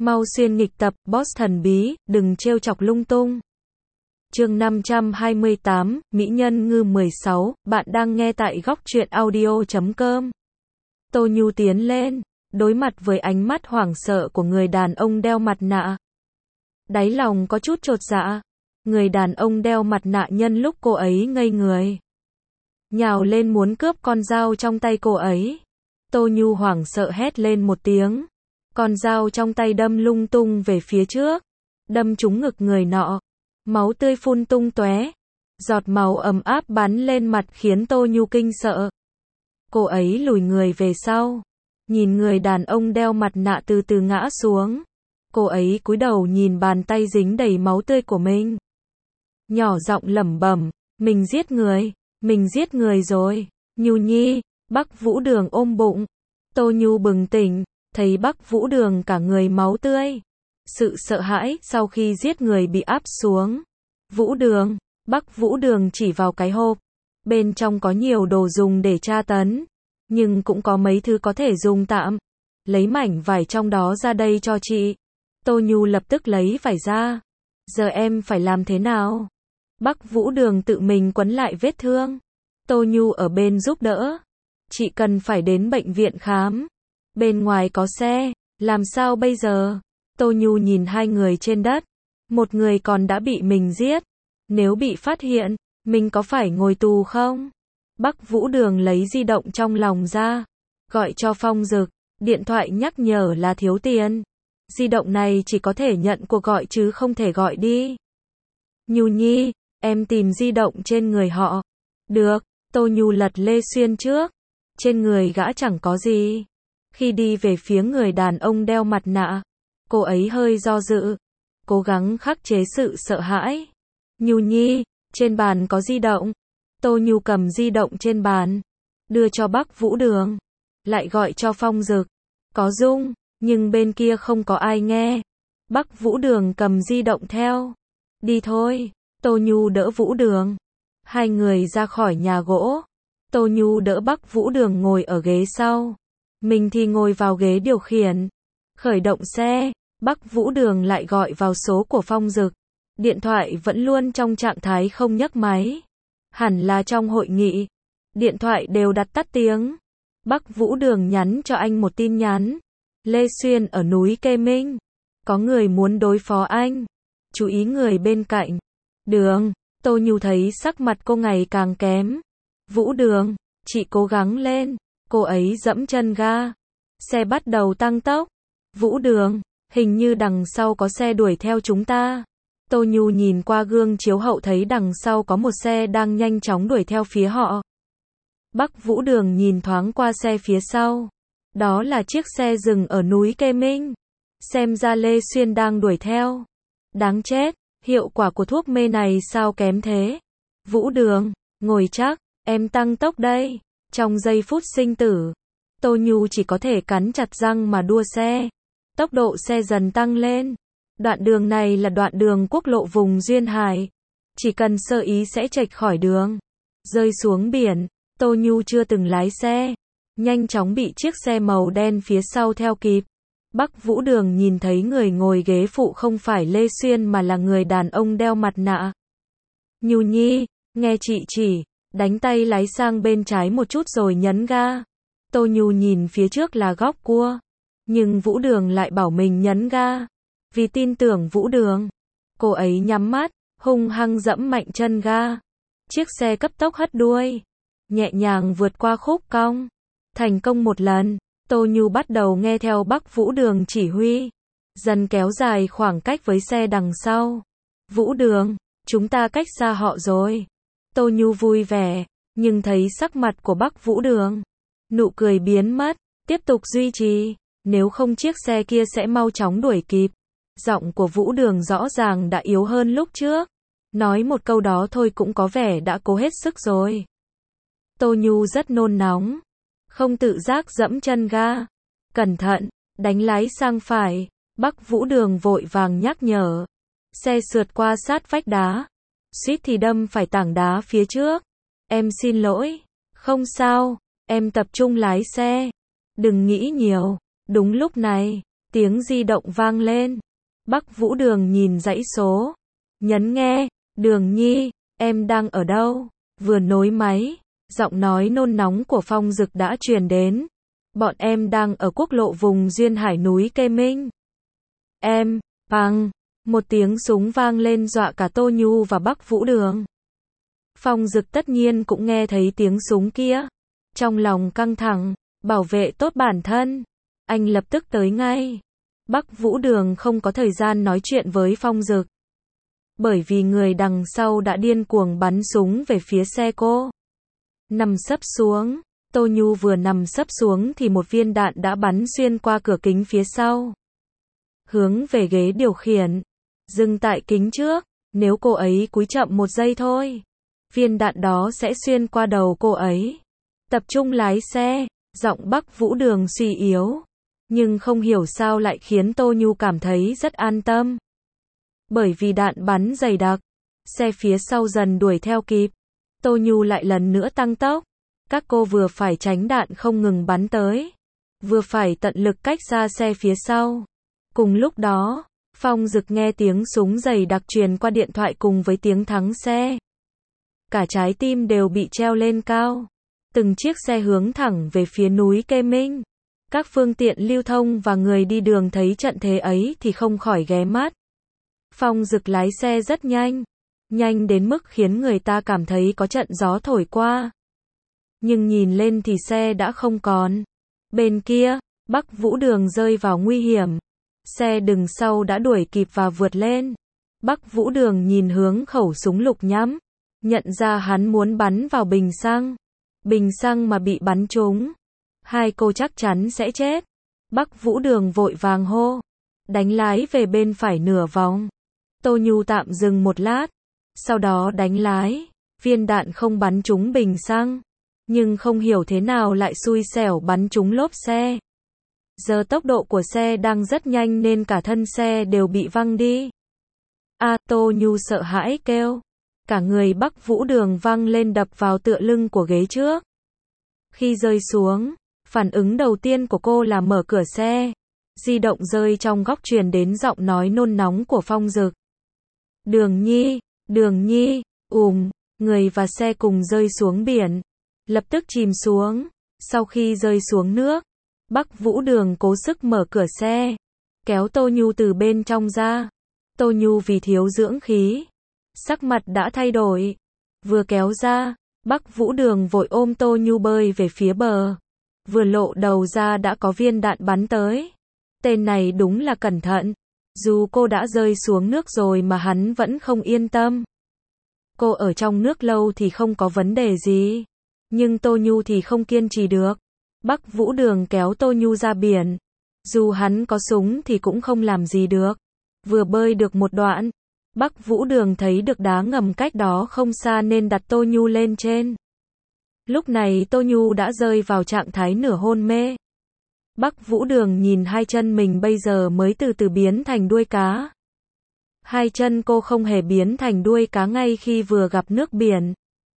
Mau xuyên nghịch tập, boss thần bí, đừng trêu chọc lung tung. Chương 528, Mỹ Nhân Ngư 16, bạn đang nghe tại góc truyện audio.com. Tô Nhu tiến lên, đối mặt với ánh mắt hoảng sợ của người đàn ông đeo mặt nạ. Đáy lòng có chút chột dạ. Người đàn ông đeo mặt nạ nhân lúc cô ấy ngây người, nhào lên muốn cướp con dao trong tay cô ấy. Tô Nhu hoảng sợ hét lên một tiếng. Con dao trong tay đâm lung tung về phía trước, đâm trúng ngực người nọ. Máu tươi phun tung tóe. Giọt máu ấm áp bắn lên mặt khiến Tô Nhu kinh sợ. Cô ấy lùi người về sau, nhìn người đàn ông đeo mặt nạ từ từ ngã xuống. Cô ấy cúi đầu nhìn bàn tay dính đầy máu tươi của mình, nhỏ giọng lẩm bẩm, mình giết người rồi. Nhu Nhi. Bắc Vũ Đường ôm bụng. Tô Nhu bừng tỉnh, thấy Bắc Vũ Đường cả người máu tươi. Sự sợ hãi sau khi giết người bị áp xuống. Vũ Đường. Bắc Vũ Đường chỉ vào cái hộp. Bên trong có nhiều đồ dùng để tra tấn, nhưng cũng có mấy thứ có thể dùng tạm. Lấy mảnh vải trong đó ra đây cho chị. Tô Nhu lập tức lấy vải ra. Giờ em phải làm thế nào? Bắc Vũ Đường tự mình quấn lại vết thương. Tô Nhu ở bên giúp đỡ. Chị cần phải đến bệnh viện khám. Bên ngoài có xe, làm sao bây giờ? Tô Nhu nhìn hai người trên đất. Một người còn đã bị mình giết. Nếu bị phát hiện, mình có phải ngồi tù không? Bắc Vũ Đường lấy di động trong lòng ra, gọi cho Phong Dực. Điện thoại nhắc nhở là thiếu tiền. Di động này chỉ có thể nhận cuộc gọi chứ không thể gọi đi. Nhu Nhi, em tìm di động trên người họ. Được. Tô Nhu lật Lê Xuyên trước. Trên người gã chẳng có gì. Khi đi về phía người đàn ông đeo mặt nạ, cô ấy hơi do dự, cố gắng khắc chế sự sợ hãi. Nhu Nhi, trên bàn có di động. Tô Nhu cầm di động trên bàn, đưa cho Bắc Vũ Đường, lại gọi cho Phong Dực. Có rung, nhưng bên kia không có ai nghe. Bắc Vũ Đường cầm di động theo. Đi thôi. Tô Nhu đỡ Vũ Đường. Hai người ra khỏi nhà gỗ. Tô Nhu đỡ Bắc Vũ Đường ngồi ở ghế sau. Mình thì ngồi vào ghế điều khiển. Khởi động xe. Bắc Vũ Đường lại gọi vào số của Phong Dực. Điện thoại vẫn luôn trong trạng thái không nhấc máy. Hẳn là trong hội nghị. Điện thoại đều đặt tắt tiếng. Bắc Vũ Đường nhắn cho anh một tin nhắn. Lê Xuyên ở núi Kê Minh. Có người muốn đối phó anh. Chú ý người bên cạnh. Đường. Tô Nhu thấy sắc mặt cô ngày càng kém. Vũ Đường, chị cố gắng lên. Cô ấy giẫm chân ga. Xe bắt đầu tăng tốc. Vũ Đường, hình như đằng sau có xe đuổi theo chúng ta. Tô Nhu nhìn qua gương chiếu hậu thấy đằng sau có một xe đang nhanh chóng đuổi theo phía họ. Bắc Vũ Đường nhìn thoáng qua xe phía sau. Đó là chiếc xe dừng ở núi Kê Minh. Xem ra Lê Xuyên đang đuổi theo. Đáng chết, hiệu quả của thuốc mê này sao kém thế? Vũ Đường, ngồi chắc, em tăng tốc đây. Trong giây phút sinh tử, Tô Nhu chỉ có thể cắn chặt răng mà đua xe. Tốc độ xe dần tăng lên. Đoạn đường này là đoạn đường quốc lộ vùng Duyên Hải. Chỉ cần sơ ý sẽ chệch khỏi đường, rơi xuống biển. Tô Nhu chưa từng lái xe, nhanh chóng bị chiếc xe màu đen phía sau theo kịp. Bắc Vũ Đường nhìn thấy người ngồi ghế phụ không phải Lê Xuyên mà là người đàn ông đeo mặt nạ. Nhu Nhi, nghe chị chỉ, đánh tay lái sang bên trái một chút rồi nhấn ga. Tô Nhu nhìn phía trước là góc cua, nhưng Vũ Đường lại bảo mình nhấn ga. Vì tin tưởng Vũ Đường, cô ấy nhắm mắt, hung hăng dẫm mạnh chân ga. Chiếc xe cấp tốc hất đuôi, nhẹ nhàng vượt qua khúc cong. Thành công một lần, Tô Nhu bắt đầu nghe theo Bắc Vũ Đường chỉ huy, dần kéo dài khoảng cách với xe đằng sau. Vũ Đường, chúng ta cách xa họ rồi. Tô Nhu vui vẻ, nhưng thấy sắc mặt của Bắc Vũ Đường, nụ cười biến mất, tiếp tục duy trì, nếu không chiếc xe kia sẽ mau chóng đuổi kịp. Giọng của Vũ Đường rõ ràng đã yếu hơn lúc trước. Nói một câu đó thôi cũng có vẻ đã cố hết sức rồi. Tô Nhu rất nôn nóng, không tự giác dẫm chân ga. Cẩn thận, đánh lái sang phải. Bắc Vũ Đường vội vàng nhắc nhở. Xe sượt qua sát vách đá, suýt thì đâm phải tảng đá phía trước. Em xin lỗi. Không sao, em tập trung lái xe. Đừng nghĩ nhiều. Đúng lúc này, Tiếng di động vang lên. Bắc Vũ Đường nhìn dãy số. Nhấn nghe. Đường Nhi, em đang ở đâu? Vừa nối máy, giọng nói nôn nóng của Phong Dực đã truyền đến. Bọn em đang ở quốc lộ vùng duyên hải núi Kê Minh. Em, bằng, một tiếng súng vang lên dọa cả Tô Nhu và Bắc Vũ Đường. Phong Dực tất nhiên cũng nghe thấy tiếng súng kia. Trong lòng căng thẳng, bảo vệ tốt bản thân. Anh lập tức tới ngay. Bắc Vũ Đường không có thời gian nói chuyện với Phong Dực. Bởi vì người đằng sau đã điên cuồng bắn súng về phía xe cô. Nằm sấp xuống, Tô Nhu vừa nằm sấp xuống thì một viên đạn đã bắn xuyên qua cửa kính phía sau. Hướng về ghế điều khiển. Dừng tại kính trước, nếu cô ấy cúi chậm một giây thôi, viên đạn đó sẽ xuyên qua đầu cô ấy. Tập trung lái xe, giọng Bắc Vũ Đường suy yếu. Nhưng không hiểu sao lại khiến Tô Nhu cảm thấy rất an tâm. Bởi vì đạn bắn dày đặc, xe phía sau dần đuổi theo kịp. Tô Nhu lại lần nữa tăng tốc. Các cô vừa phải tránh đạn không ngừng bắn tới, vừa phải tận lực cách xa xe phía sau. Cùng lúc đó, Phong Dực nghe tiếng súng dày đặc truyền qua điện thoại cùng với tiếng thắng xe. Cả trái tim đều bị treo lên cao. Từng chiếc xe hướng thẳng về phía núi Kê Minh. Các phương tiện lưu thông và người đi đường thấy trận thế ấy thì không khỏi ghé mắt. Phong Dực lái xe rất nhanh. Nhanh đến mức khiến người ta cảm thấy có trận gió thổi qua. Nhưng nhìn lên thì xe đã không còn. Bên kia, Bắc Vũ Đường rơi vào nguy hiểm. Xe đằng sau đã đuổi kịp và vượt lên. Bắc Vũ Đường nhìn hướng khẩu súng lục nhắm. Nhận ra hắn muốn bắn vào bình xăng. Bình xăng mà bị bắn trúng, hai cô chắc chắn sẽ chết. Bắc Vũ Đường vội vàng hô. Đánh lái về bên phải nửa vòng. Tô Nhu tạm dừng một lát. Sau đó đánh lái. Viên đạn không bắn trúng bình xăng. Nhưng không hiểu thế nào lại xui xẻo bắn trúng lốp xe. Giờ tốc độ của xe đang rất nhanh nên cả thân xe đều bị văng đi. Tô Nhu sợ hãi kêu. Cả người Bắc Vũ Đường văng lên đập vào tựa lưng của ghế trước. Khi rơi xuống, phản ứng đầu tiên của cô là mở cửa xe. Di động rơi trong góc truyền đến giọng nói nôn nóng của Phong Dực. Đường Nhi, người và xe cùng rơi xuống biển. Lập tức chìm xuống. Sau khi rơi xuống nước, Bắc Vũ Đường cố sức mở cửa xe, kéo Tô Nhu từ bên trong ra. Tô Nhu vì thiếu dưỡng khí, sắc mặt đã thay đổi. Vừa kéo ra, Bắc Vũ Đường vội ôm Tô Nhu bơi về phía bờ. Vừa lộ đầu ra đã có viên đạn bắn tới. Tên này đúng là cẩn thận. Dù cô đã rơi xuống nước rồi mà hắn vẫn không yên tâm. Cô ở trong nước lâu thì không có vấn đề gì. Nhưng Tô Nhu thì không kiên trì được. Bắc Vũ Đường kéo Tô Nhu ra biển. Dù hắn có súng thì cũng không làm gì được. Vừa bơi được một đoạn, Bắc Vũ Đường thấy được đá ngầm cách đó không xa nên đặt Tô Nhu lên trên. Lúc này Tô Nhu đã rơi vào trạng thái nửa hôn mê. Bắc Vũ Đường nhìn hai chân mình bây giờ mới từ từ biến thành đuôi cá. Hai chân cô không hề biến thành đuôi cá ngay khi vừa gặp nước biển.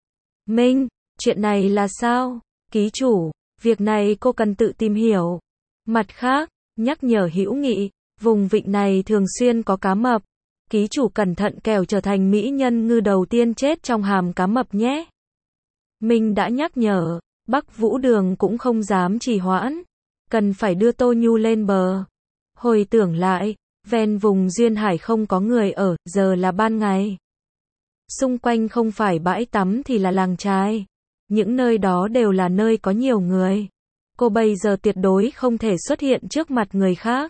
Minh, chuyện này là sao? Ký chủ, việc này cô cần tự tìm hiểu. Mặt khác, nhắc nhở hữu nghị, vùng vịnh này thường xuyên có cá mập. Ký chủ cẩn thận kẻo trở thành mỹ nhân ngư đầu tiên chết trong hàm cá mập nhé. Minh đã nhắc nhở, Bắc Vũ Đường cũng không dám trì hoãn. Cần phải đưa Tô Nhu lên bờ. Hồi tưởng lại, ven vùng duyên hải không có người ở, giờ là ban ngày. Xung quanh không phải bãi tắm thì là làng chài. Những nơi đó đều là nơi có nhiều người. Cô bây giờ tuyệt đối không thể xuất hiện trước mặt người khác.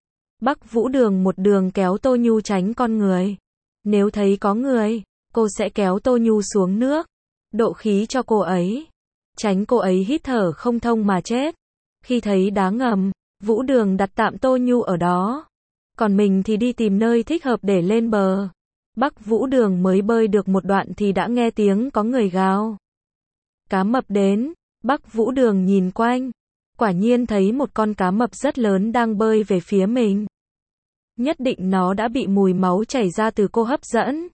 Bắc Vũ Đường một đường kéo Tô Nhu tránh con người. Nếu thấy có người, cô sẽ kéo Tô Nhu xuống nước. Độ khí cho cô ấy. Tránh cô ấy hít thở không thông mà chết. Khi thấy đá ngầm, Vũ Đường đặt tạm Tô Nhu ở đó. Còn mình thì đi tìm nơi thích hợp để lên bờ. Bắc Vũ Đường mới bơi được một đoạn thì đã nghe tiếng có người gào. Cá mập đến, Bắc Vũ Đường nhìn quanh. Quả nhiên thấy một con cá mập rất lớn đang bơi về phía mình. Nhất định nó đã bị mùi máu chảy ra từ cô hấp dẫn.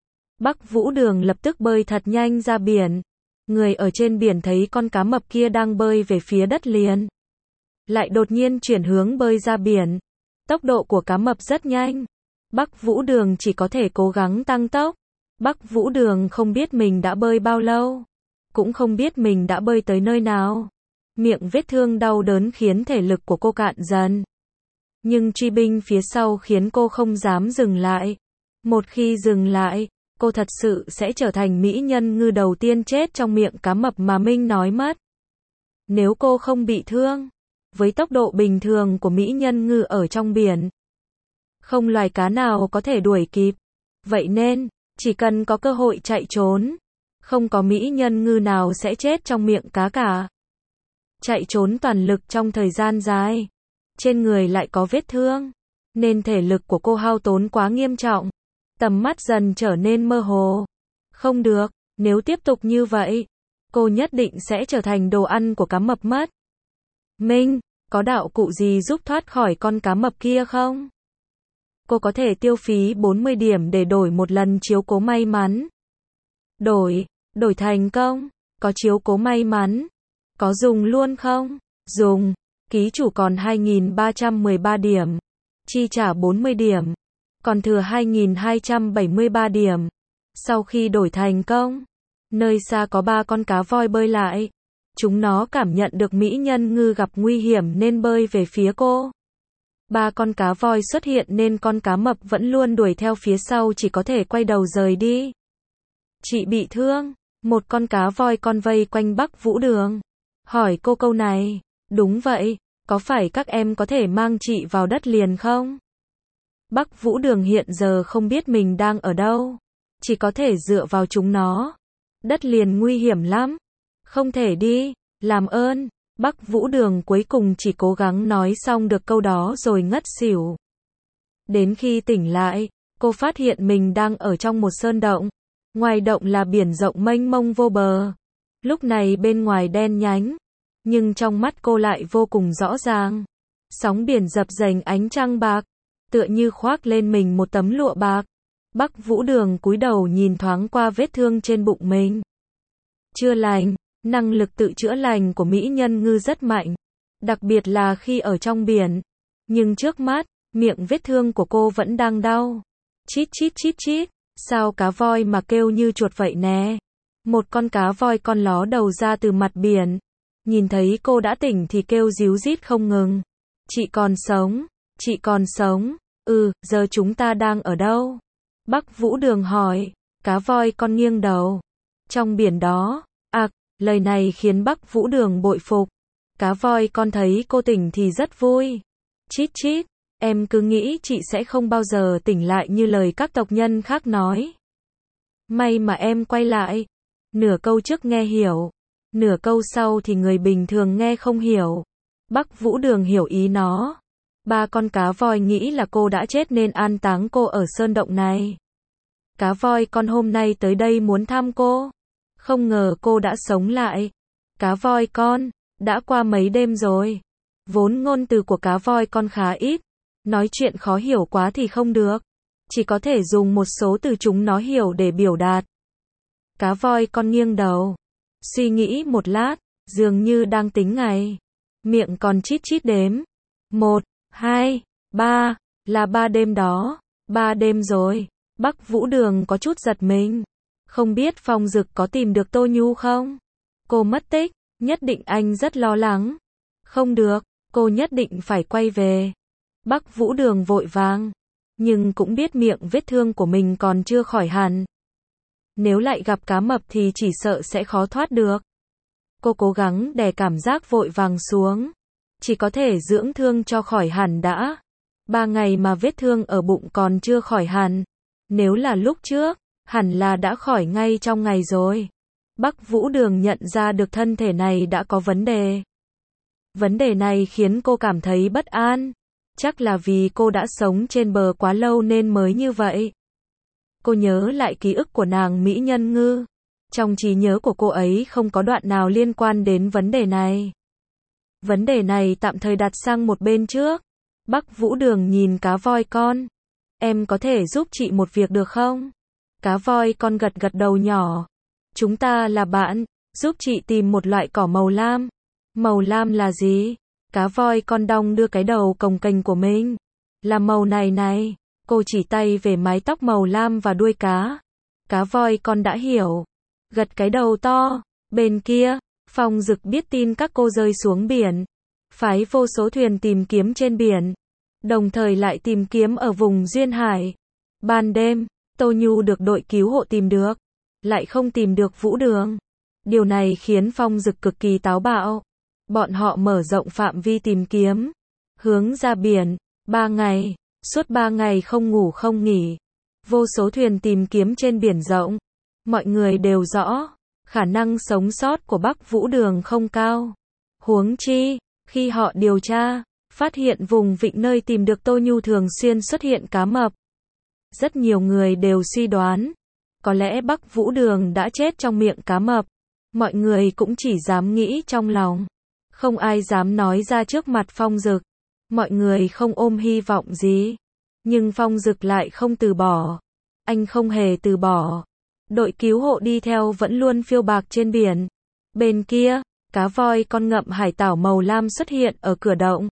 Bắc Vũ Đường lập tức bơi thật nhanh ra biển. Người ở trên biển thấy con cá mập kia đang bơi về phía đất liền. Lại đột nhiên chuyển hướng bơi ra biển. Tốc độ của cá mập rất nhanh. Bắc Vũ Đường chỉ có thể cố gắng tăng tốc. Bắc Vũ Đường không biết mình đã bơi bao lâu, cũng không biết mình đã bơi tới nơi nào. Miệng vết thương đau đớn khiến thể lực của cô cạn dần. Nhưng truy binh phía sau khiến cô không dám dừng lại. Một khi dừng lại, cô thật sự sẽ trở thành mỹ nhân ngư đầu tiên chết trong miệng cá mập mà Minh nói mất. Nếu cô không bị thương, với tốc độ bình thường của mỹ nhân ngư ở trong biển, không loài cá nào có thể đuổi kịp. Vậy nên, chỉ cần có cơ hội chạy trốn, không có mỹ nhân ngư nào sẽ chết trong miệng cá cả. Chạy trốn toàn lực trong thời gian dài, trên người lại có vết thương, nên thể lực của cô hao tốn quá nghiêm trọng. Tầm mắt dần trở nên mơ hồ. Không được, nếu tiếp tục như vậy, cô nhất định sẽ trở thành đồ ăn của cá mập mất. Minh, có đạo cụ gì giúp thoát khỏi con cá mập kia không? Cô có thể tiêu phí 40 điểm để đổi một lần chiếu cố may mắn. Đổi thành công, có chiếu cố may mắn. Có dùng luôn không? Dùng, ký chủ còn 2.313 điểm. Chi trả 40 điểm. Còn thừa 2.273 điểm. Sau khi đổi thành công, nơi xa có 3 con cá voi bơi lại. Chúng nó cảm nhận được mỹ nhân ngư gặp nguy hiểm nên bơi về phía cô. 3 con cá voi xuất hiện nên con cá mập vẫn luôn đuổi theo phía sau chỉ có thể quay đầu rời đi. Chị bị thương. Một con cá voi con vây quanh Bắc Vũ Đường. Hỏi cô câu này. Đúng vậy, có phải các em có thể mang chị vào đất liền không? Bắc Vũ Đường hiện giờ không biết mình đang ở đâu. Chỉ có thể dựa vào chúng nó. Đất liền nguy hiểm lắm. Không thể đi, làm ơn. Bắc Vũ Đường cuối cùng chỉ cố gắng nói xong được câu đó rồi ngất xỉu. Đến khi tỉnh lại, cô phát hiện mình đang ở trong một sơn động. Ngoài động là biển rộng mênh mông vô bờ. Lúc này bên ngoài đen nhánh, nhưng trong mắt cô lại vô cùng rõ ràng. Sóng biển dập dềnh ánh trăng bạc, tựa như khoác lên mình một tấm lụa bạc. Bắc Vũ Đường cúi đầu nhìn thoáng qua vết thương trên bụng mình. Chưa lành, năng lực tự chữa lành của mỹ nhân ngư rất mạnh, đặc biệt là khi ở trong biển. Nhưng trước mắt, miệng vết thương của cô vẫn đang đau. Chít chít chít chít, sao cá voi mà kêu như chuột vậy nè. Một con cá voi con ló đầu ra từ mặt biển. Nhìn thấy cô đã tỉnh thì kêu ríu rít không ngừng. Chị còn sống, chị còn sống. Giờ chúng ta đang ở đâu? Bắc Vũ Đường hỏi. Cá voi con nghiêng đầu. Trong biển đó. Lời này khiến Bắc Vũ Đường bội phục. Cá voi con thấy cô tỉnh thì rất vui. Chít chít, em cứ nghĩ chị sẽ không bao giờ tỉnh lại như lời các tộc nhân khác nói. May mà em quay lại. Nửa câu trước nghe hiểu, nửa câu sau thì người bình thường nghe không hiểu. Bắc Vũ Đường hiểu ý nó. 3 con cá voi nghĩ là cô đã chết nên an táng cô ở sơn động này. Cá voi con hôm nay tới đây muốn thăm cô. Không ngờ cô đã sống lại. Cá voi con, đã qua mấy đêm rồi. Vốn ngôn từ của cá voi con khá ít. Nói chuyện khó hiểu quá thì không được. Chỉ có thể dùng một số từ chúng nó hiểu để biểu đạt. Cá voi con nghiêng đầu. Suy nghĩ một lát, dường như đang tính ngày. Miệng còn chít chít đếm. 1, 2, 3, là 3 đêm đó. 3 đêm rồi. Bắc Vũ Đường có chút giật mình. Không biết Phong Dực có tìm được Tô Nhu không? Cô mất tích, nhất định anh rất lo lắng. Không được, cô nhất định phải quay về. Bắc Vũ Đường vội vàng, nhưng cũng biết miệng vết thương của mình còn chưa khỏi hẳn. Nếu lại gặp cá mập thì chỉ sợ sẽ khó thoát được. Cô cố gắng đè cảm giác vội vàng xuống. Chỉ có thể dưỡng thương cho khỏi hẳn đã. 3 ngày mà vết thương ở bụng còn chưa khỏi hẳn. Nếu là lúc trước, hẳn là đã khỏi ngay trong ngày rồi. Bắc Vũ Đường nhận ra được thân thể này đã có vấn đề. Vấn đề này khiến cô cảm thấy bất an. Chắc là vì cô đã sống trên bờ quá lâu nên mới như vậy. Cô nhớ lại ký ức của nàng mỹ nhân ngư. Trong trí nhớ của cô ấy không có đoạn nào liên quan đến vấn đề này. Vấn đề này tạm thời đặt sang một bên trước. Bắc Vũ Đường nhìn cá voi con. Em có thể giúp chị một việc được không? Cá voi con gật gật đầu nhỏ. Chúng ta là bạn, giúp chị tìm một loại cỏ màu lam. Màu lam là gì? Cá voi con đong đưa cái đầu cồng kềnh của mình. Là màu này này. Cô chỉ tay về mái tóc màu lam và đuôi cá. Cá voi con đã hiểu. Gật cái đầu to. Bên kia, Phong Dực biết tin các cô rơi xuống biển. Phái vô số thuyền tìm kiếm trên biển. Đồng thời lại tìm kiếm ở vùng duyên hải. Ban đêm, Tô Nhu được đội cứu hộ tìm được. Lại không tìm được Vũ Đường. Điều này khiến Phong Dực cực kỳ táo bạo. Bọn họ mở rộng phạm vi tìm kiếm. Hướng ra biển. 3 ngày. Suốt 3 ngày không ngủ không nghỉ. Vô số thuyền tìm kiếm trên biển rộng. Mọi người đều rõ. Khả năng sống sót của Bắc Vũ Đường không cao. Huống chi, khi họ điều tra, phát hiện vùng vịnh nơi tìm được Tô Nhu thường xuyên xuất hiện cá mập. Rất nhiều người đều suy đoán. Có lẽ Bắc Vũ Đường đã chết trong miệng cá mập. Mọi người cũng chỉ dám nghĩ trong lòng. Không ai dám nói ra trước mặt Phong Dực. Mọi người không ôm hy vọng gì. Nhưng Phong Dực lại không từ bỏ. Anh không hề từ bỏ. Đội cứu hộ đi theo vẫn luôn phiêu bạc trên biển. Bên kia, cá voi con ngậm hải tảo màu lam xuất hiện ở cửa động.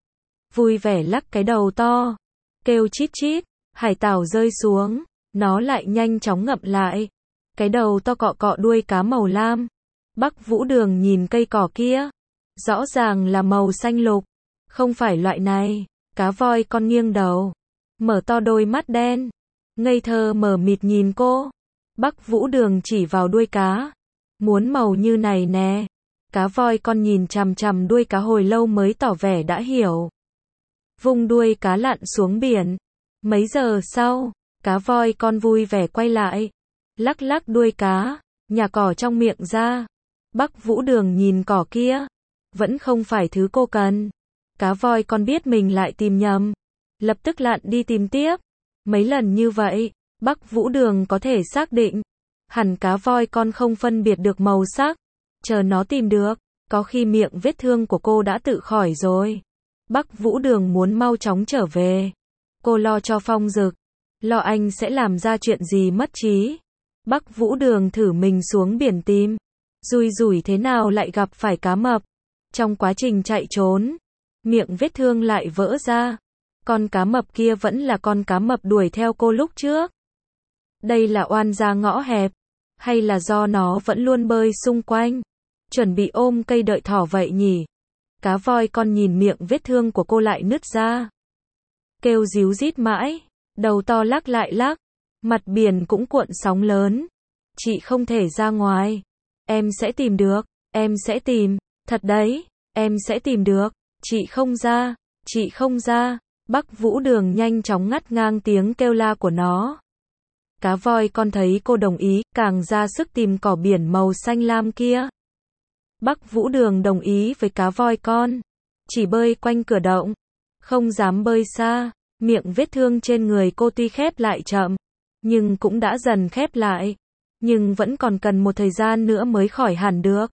Vui vẻ lắc cái đầu to. Kêu chít chít. Hải tảo rơi xuống. Nó lại nhanh chóng ngậm lại. Cái đầu to cọ cọ đuôi cá màu lam. Bắc Vũ Đường nhìn cây cỏ kia. Rõ ràng là màu xanh lục. Không phải loại này. Cá voi con nghiêng đầu. Mở to đôi mắt đen. Ngây thơ mờ mịt nhìn cô. Bắc Vũ Đường chỉ vào đuôi cá. Muốn màu như này nè. Cá voi con nhìn chằm chằm đuôi cá hồi lâu mới tỏ vẻ đã hiểu. Vung đuôi cá lặn xuống biển. Mấy giờ sau, cá voi con vui vẻ quay lại. Lắc lắc đuôi cá, nhả cỏ trong miệng ra. Bắc Vũ Đường nhìn cỏ kia. Vẫn không phải thứ cô cần. Cá voi con biết mình lại tìm nhầm. Lập tức lặn đi tìm tiếp. Mấy lần như vậy, Bắc Vũ Đường có thể xác định. Hẳn cá voi con không phân biệt được màu sắc. Chờ nó tìm được, có khi miệng vết thương của cô đã tự khỏi rồi. Bắc Vũ Đường muốn mau chóng trở về. Cô lo cho Phong Dực. Lo anh sẽ làm ra chuyện gì mất trí. Bắc Vũ Đường thử mình xuống biển tìm. Rủi rủi thế nào lại gặp phải cá mập. Trong quá trình chạy trốn, miệng vết thương lại vỡ ra. Con cá mập kia vẫn là con cá mập đuổi theo cô lúc trước. Đây là oan gia ngõ hẹp. Hay là do nó vẫn luôn bơi xung quanh. Chuẩn bị ôm cây đợi thỏ vậy nhỉ. Cá voi con nhìn miệng vết thương của cô lại nứt ra. Kêu ríu rít mãi. Đầu to lắc lại lắc. Mặt biển cũng cuộn sóng lớn. Chị không thể ra ngoài. Em sẽ tìm được. Em sẽ tìm. Thật đấy. Em sẽ tìm được. Chị không ra. Chị không ra. Bắc Vũ Đường nhanh chóng ngắt ngang tiếng kêu la của nó. Cá voi con thấy cô đồng ý, càng ra sức tìm cỏ biển màu xanh lam kia. Bắc Vũ Đường đồng ý với cá voi con. Chỉ bơi quanh cửa động. Không dám bơi xa. Miệng vết thương trên người cô tuy khép lại chậm. Nhưng cũng đã dần khép lại. Nhưng vẫn còn cần một thời gian nữa mới khỏi hẳn được.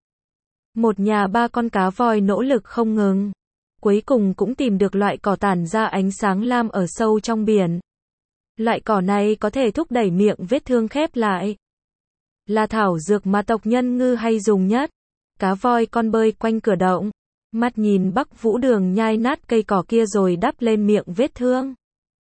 Một nhà 3 con cá voi nỗ lực không ngừng. Cuối cùng cũng tìm được loại cỏ tản ra ánh sáng lam ở sâu trong biển. Loại cỏ này có thể thúc đẩy miệng vết thương khép lại. Là thảo dược mà tộc nhân Ngư hay dùng nhất. Cá voi con bơi quanh cửa động. Mắt nhìn Bắc Vũ Đường nhai nát cây cỏ kia rồi đắp lên miệng vết thương.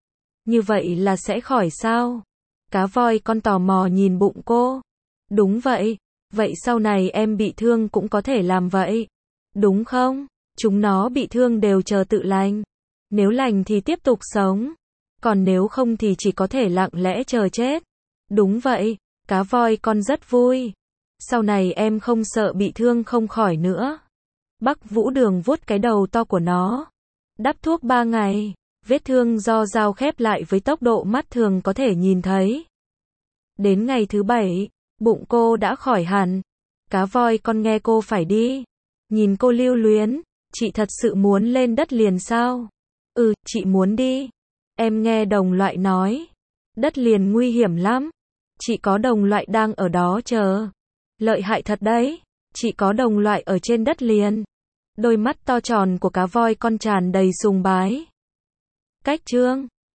Như vậy là sẽ khỏi sao? Cá voi con tò mò nhìn bụng cô. Đúng vậy. Vậy sau này em bị thương cũng có thể làm vậy. Đúng không? Chúng nó bị thương đều chờ tự lành. Nếu lành thì tiếp tục sống. Còn nếu không thì chỉ có thể lặng lẽ chờ chết. Đúng vậy. Cá voi con rất vui. Sau này em không sợ bị thương không khỏi nữa. Bắc Vũ Đường vuốt cái đầu to của nó. Đắp thuốc 3 ngày. Vết thương do dao khép lại với tốc độ mắt thường có thể nhìn thấy. Đến ngày thứ 7, bụng cô đã khỏi hẳn. Cá voi con nghe cô phải đi. Nhìn cô lưu luyến. Chị thật sự muốn lên đất liền sao? Ừ, chị muốn đi. Em nghe đồng loại nói. Đất liền nguy hiểm lắm. Chị có đồng loại đang ở đó chờ. Lợi hại thật đấy. Chị có đồng loại ở trên đất liền. Đôi mắt to tròn của cá voi con tràn đầy sùng bái. Cách chương